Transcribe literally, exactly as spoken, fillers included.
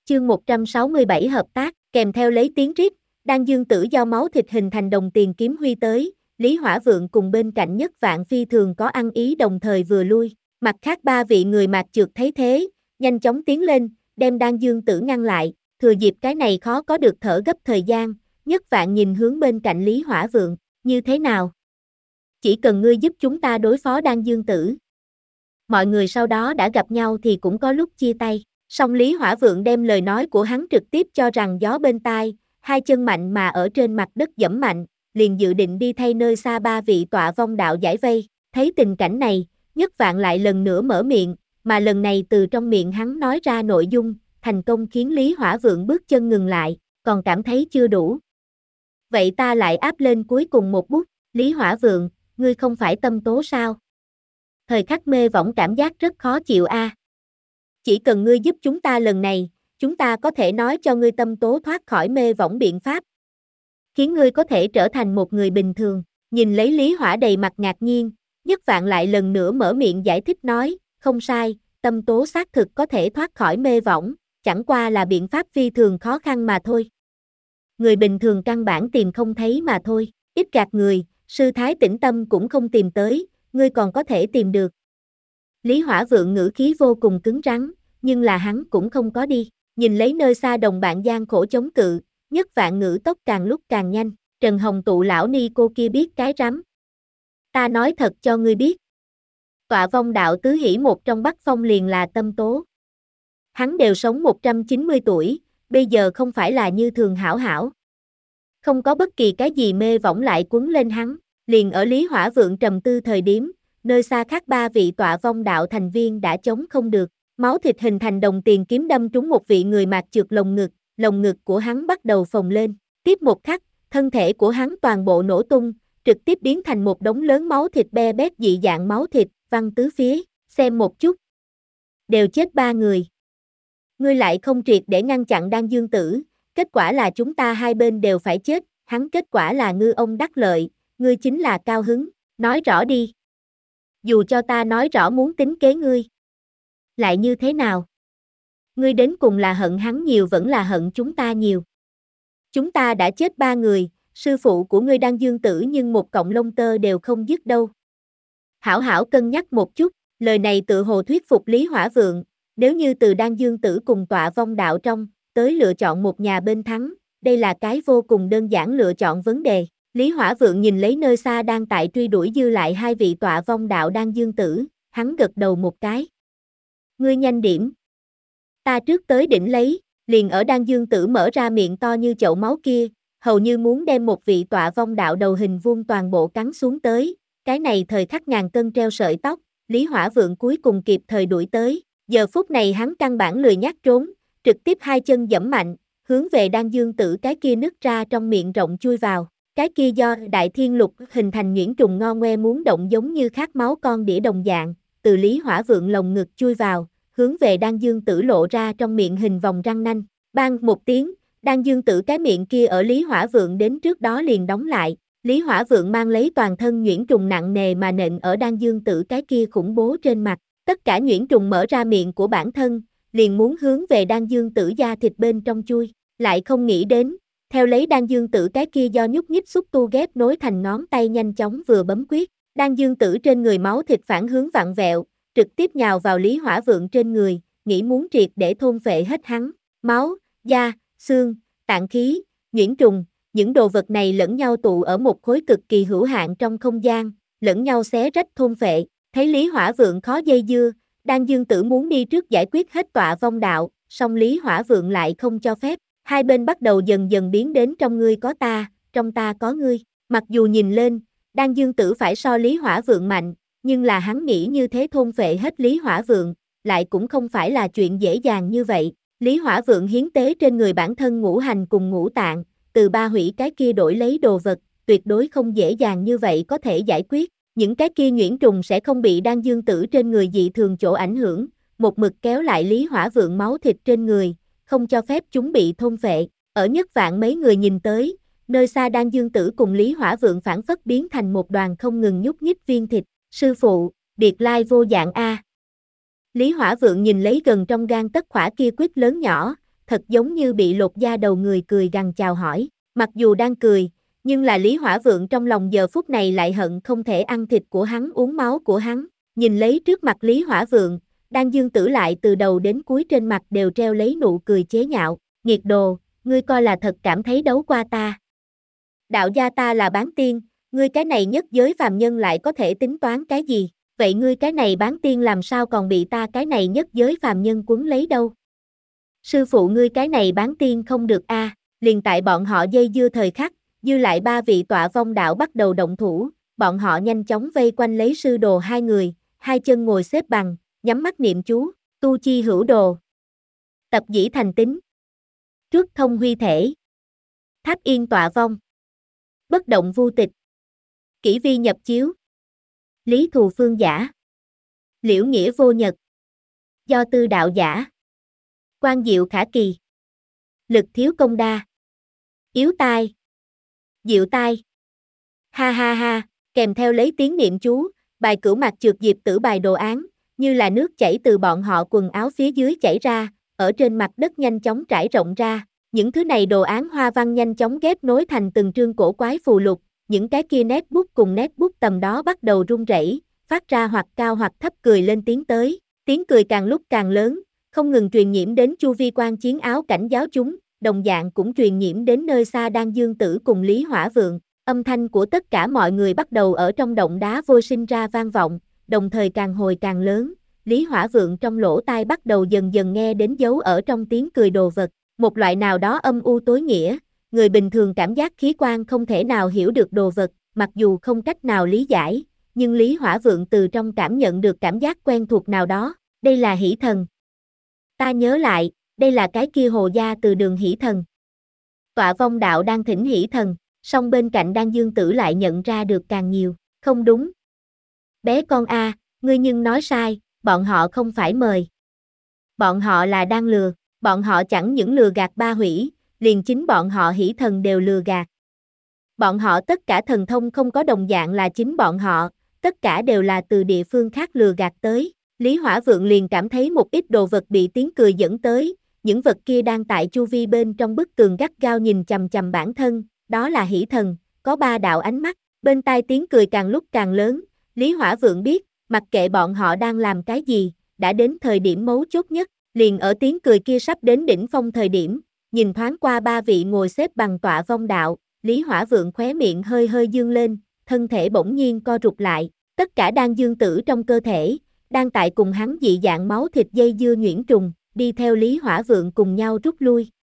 Chương một trăm sáu mươi bảy hợp tác, kèm theo lấy tiếng rít, Đan Dương Tử do máu thịt hình thành đồng tiền kiếm huy tới, Lý Hỏa Vượng cùng bên cạnh Nhất Vạn Phi thường có ăn ý đồng thời vừa lui, mặt khác ba vị người mạc trượt thấy thế, nhanh chóng tiến lên, đem Đan Dương Tử ngăn lại, thừa dịp cái này khó có được thở gấp thời gian, Nhất Vạn nhìn hướng bên cạnh Lý Hỏa Vượng, như thế nào? Chỉ cần ngươi giúp chúng ta đối phó Đan Dương Tử. Mọi người sau đó đã gặp nhau thì cũng có lúc chia tay. Song Lý Hỏa Vượng đem lời nói của hắn trực tiếp cho rằng gió bên tai, hai chân mạnh mà ở trên mặt đất giẫm mạnh, liền dự định đi thay nơi xa ba vị tọa vong đạo giải vây. Thấy tình cảnh này, Nhất Vạn lại lần nữa mở miệng, mà lần này từ trong miệng hắn nói ra nội dung, thành công khiến Lý Hỏa Vượng bước chân ngừng lại, còn cảm thấy chưa đủ. Vậy ta lại áp lên cuối cùng một bút, Lý Hỏa Vượng, ngươi không phải tâm tố sao? Thời khắc mê võng cảm giác rất khó chịu a. À. Chỉ cần ngươi giúp chúng ta lần này, chúng ta có thể nói cho ngươi tâm tố thoát khỏi mê võng biện pháp. Khiến ngươi có thể trở thành một người bình thường. Nhìn lấy Lý Hỏa đầy mặt ngạc nhiên, Nhất Vạn lại lần nữa mở miệng giải thích nói, không sai, tâm tố xác thực có thể thoát khỏi mê võng, chẳng qua là biện pháp phi thường khó khăn mà thôi. Người bình thường căn bản tìm không thấy mà thôi, ít gạt người, sư thái tĩnh tâm cũng không tìm tới, ngươi còn có thể tìm được. Lý Hỏa Vượng ngữ khí vô cùng cứng rắn, nhưng là hắn cũng không có đi, nhìn lấy nơi xa đồng bạn gian khổ chống cự, Nhất Vạn ngữ tốc càng lúc càng nhanh, Trần Hồng tụ lão ni cô kia biết cái rắm. Ta nói thật cho ngươi biết. Tọa vong đạo tứ hỷ một trong Bắc Phong liền là tâm tố. Hắn đều sống một trăm chín mươi tuổi, bây giờ không phải là như thường hảo hảo. Không có bất kỳ cái gì mê võng lại quấn lên hắn, liền ở Lý Hỏa Vượng trầm tư thời điểm, nơi xa khác ba vị tọa vong đạo thành viên đã chống không được, máu thịt hình thành đồng tiền kiếm đâm trúng một vị người mạc trượt lồng ngực, lồng ngực của hắn bắt đầu phồng lên, tiếp một khắc, thân thể của hắn toàn bộ nổ tung, trực tiếp biến thành một đống lớn máu thịt be bét dị dạng máu thịt, văng tứ phía, xem một chút. Đều chết ba người. Ngươi lại không triệt để ngăn chặn Đan Dương Tử, kết quả là chúng ta hai bên đều phải chết, hắn kết quả là ngư ông đắc lợi, ngươi chính là cao hứng, nói rõ đi. Dù cho ta nói rõ muốn tính kế ngươi. Lại như thế nào? Ngươi đến cùng là hận hắn nhiều vẫn là hận chúng ta nhiều. Chúng ta đã chết ba người, sư phụ của ngươi Đan Dương Tử nhưng một cọng lông tơ đều không dứt đâu. Hảo hảo cân nhắc một chút, lời này tự hồ thuyết phục Lý Hỏa Vượng, nếu như từ Đan Dương Tử cùng tọa vong đạo trong, tới lựa chọn một nhà bên thắng, đây là cái vô cùng đơn giản lựa chọn vấn đề. Lý Hỏa Vượng nhìn lấy nơi xa đang tại truy đuổi dư lại hai vị tọa vong đạo Đan Dương Tử, hắn gật đầu một cái. Ngươi nhanh điểm. Ta trước tới đỉnh lấy, liền ở Đan Dương Tử mở ra miệng to như chậu máu kia, hầu như muốn đem một vị tọa vong đạo đầu hình vuông toàn bộ cắn xuống tới, cái này thời khắc ngàn cân treo sợi tóc, Lý Hỏa Vượng cuối cùng kịp thời đuổi tới, giờ phút này hắn căn bản lười nhác trốn, trực tiếp hai chân giẫm mạnh, hướng về Đan Dương Tử cái kia nứt ra trong miệng rộng chui vào. Cái kia do Đại Thiên Lục hình thành nhuyễn trùng ngo ngoe muốn động giống như khát máu con đĩa đồng dạng, từ Lý Hỏa Vượng lồng ngực chui vào, hướng về Đan Dương Tử lộ ra trong miệng hình vòng răng nanh. Bang một tiếng, Đan Dương Tử cái miệng kia ở Lý Hỏa Vượng đến trước đó liền đóng lại. Lý Hỏa Vượng mang lấy toàn thân nhuyễn trùng nặng nề mà nện ở Đan Dương Tử cái kia khủng bố trên mặt. Tất cả nhuyễn trùng mở ra miệng của bản thân, liền muốn hướng về Đan Dương Tử da thịt bên trong chui, lại không nghĩ đến. Theo lấy Đan Dương Tử cái kia do nhúc nhích xúc tu ghép nối thành ngón tay nhanh chóng vừa bấm quyết, Đan Dương Tử trên người máu thịt phản hướng vặn vẹo, trực tiếp nhào vào Lý Hỏa Vượng trên người, nghĩ muốn triệt để thôn phệ hết hắn, máu, da, xương, tạng khí, nhuyễn trùng, những đồ vật này lẫn nhau tụ ở một khối cực kỳ hữu hạn trong không gian, lẫn nhau xé rách thôn phệ, thấy Lý Hỏa Vượng khó dây dưa, Đan Dương Tử muốn đi trước giải quyết hết tọa vong đạo, song Lý Hỏa Vượng lại không cho phép. Hai bên bắt đầu dần dần biến đến trong ngươi có ta, trong ta có ngươi. Mặc dù nhìn lên, Đan Dương Tử phải so Lý Hỏa Vượng mạnh, nhưng là hắn nghĩ như thế thôn phệ hết Lý Hỏa Vượng, lại cũng không phải là chuyện dễ dàng như vậy. Lý Hỏa Vượng hiến tế trên người bản thân ngũ hành cùng ngũ tạng, từ ba hủy cái kia đổi lấy đồ vật, tuyệt đối không dễ dàng như vậy có thể giải quyết. Những cái kia nhuyễn trùng sẽ không bị Đan Dương Tử trên người dị thường chỗ ảnh hưởng, một mực kéo lại Lý Hỏa Vượng máu thịt trên người, không cho phép chúng bị thôn phệ. Ở Nhất Vạn mấy người nhìn tới, nơi xa Đan Dương Tử cùng Lý Hỏa Vượng phản phất biến thành một đoàn không ngừng nhúc nhích viên thịt. Sư phụ, biệt lai vô dạng a. Lý Hỏa Vượng nhìn lấy gần trong gan tất khỏa kia quyết lớn nhỏ, thật giống như bị lột da đầu người cười gằn chào hỏi. Mặc dù đang cười, nhưng là Lý Hỏa Vượng trong lòng giờ phút này lại hận không thể ăn thịt của hắn uống máu của hắn. Nhìn lấy trước mặt Lý Hỏa Vượng, Đan Dương Tử lại từ đầu đến cuối trên mặt đều treo lấy nụ cười chế nhạo. Nghiệt đồ, ngươi coi là thật cảm thấy đấu qua ta. Đạo gia ta là bán tiên, ngươi cái này nhất giới phàm nhân lại có thể tính toán cái gì? Vậy ngươi cái này bán tiên làm sao còn bị ta cái này nhất giới phàm nhân quấn lấy đâu? Sư phụ ngươi cái này bán tiên không được a. À. Liền tại bọn họ dây dưa thời khắc, dư lại ba vị tọa vong đạo bắt đầu động thủ, bọn họ nhanh chóng vây quanh lấy sư đồ hai người, hai chân ngồi xếp bằng, nhắm mắt niệm chú, tu chi hữu đồ. Tập dĩ thành tính. Trước thông huy thể. Tháp yên tọa vong. Bất động vô tịch. Kỷ vi nhập chiếu. Lý thù phương giả. Liễu nghĩa vô nhật. Do tư đạo giả. Quan diệu khả kỳ. Lực thiếu công đa. Yếu tai. Diệu tai. Ha ha ha, kèm theo lấy tiếng niệm chú, bài cửu mặt trượt diệp tử bài đồ án, như là nước chảy từ bọn họ quần áo phía dưới chảy ra, ở trên mặt đất nhanh chóng trải rộng ra. Những thứ này đồ án hoa văn nhanh chóng ghép nối thành từng trương cổ quái phù lục, những cái kia nét bút cùng nét bút tầm đó bắt đầu rung rẩy, phát ra hoặc cao hoặc thấp cười lên tiếng tới, tiếng cười càng lúc càng lớn, không ngừng truyền nhiễm đến chu vi quan chiến áo cảnh giáo chúng, đồng dạng cũng truyền nhiễm đến nơi xa Đan Dương Tử cùng Lý Hỏa Vượng, âm thanh của tất cả mọi người bắt đầu ở trong động đá vôi sinh ra vang vọng, đồng thời càng hồi càng lớn, Lý Hỏa Vượng trong lỗ tai bắt đầu dần dần nghe đến dấu ở trong tiếng cười đồ vật, một loại nào đó âm u tối nghĩa, người bình thường cảm giác khí quan không thể nào hiểu được đồ vật, mặc dù không cách nào lý giải, nhưng Lý Hỏa Vượng từ trong cảm nhận được cảm giác quen thuộc nào đó, đây là hỷ thần. Ta nhớ lại, đây là cái kia hồ gia từ đường hỷ thần. Tọa vong đạo đang thỉnh hỷ thần, song bên cạnh Đan Dương Tử lại nhận ra được càng nhiều, không đúng. Bé con a, ngươi nhưng nói sai, bọn họ không phải mời. Bọn họ là đang lừa, bọn họ chẳng những lừa gạt ba hủy, liền chính bọn họ hỷ thần đều lừa gạt. Bọn họ tất cả thần thông không có đồng dạng là chính bọn họ, tất cả đều là từ địa phương khác lừa gạt tới. Lý Hỏa Vượng liền cảm thấy một ít đồ vật bị tiếng cười dẫn tới, những vật kia đang tại chu vi bên trong bức tường gắt gao nhìn chằm chằm bản thân, đó là hỷ thần, có ba đạo ánh mắt, bên tai tiếng cười càng lúc càng lớn, Lý Hỏa Vượng biết, mặc kệ bọn họ đang làm cái gì, đã đến thời điểm mấu chốt nhất, liền ở tiếng cười kia sắp đến đỉnh phong thời điểm, nhìn thoáng qua ba vị ngồi xếp bằng tọa vong đạo, Lý Hỏa Vượng khóe miệng hơi hơi dương lên, thân thể bỗng nhiên co rụt lại, tất cả Đan Dương Tử trong cơ thể, đang tại cùng hắn dị dạng máu thịt dây dưa nhuyễn trùng, đi theo Lý Hỏa Vượng cùng nhau rút lui.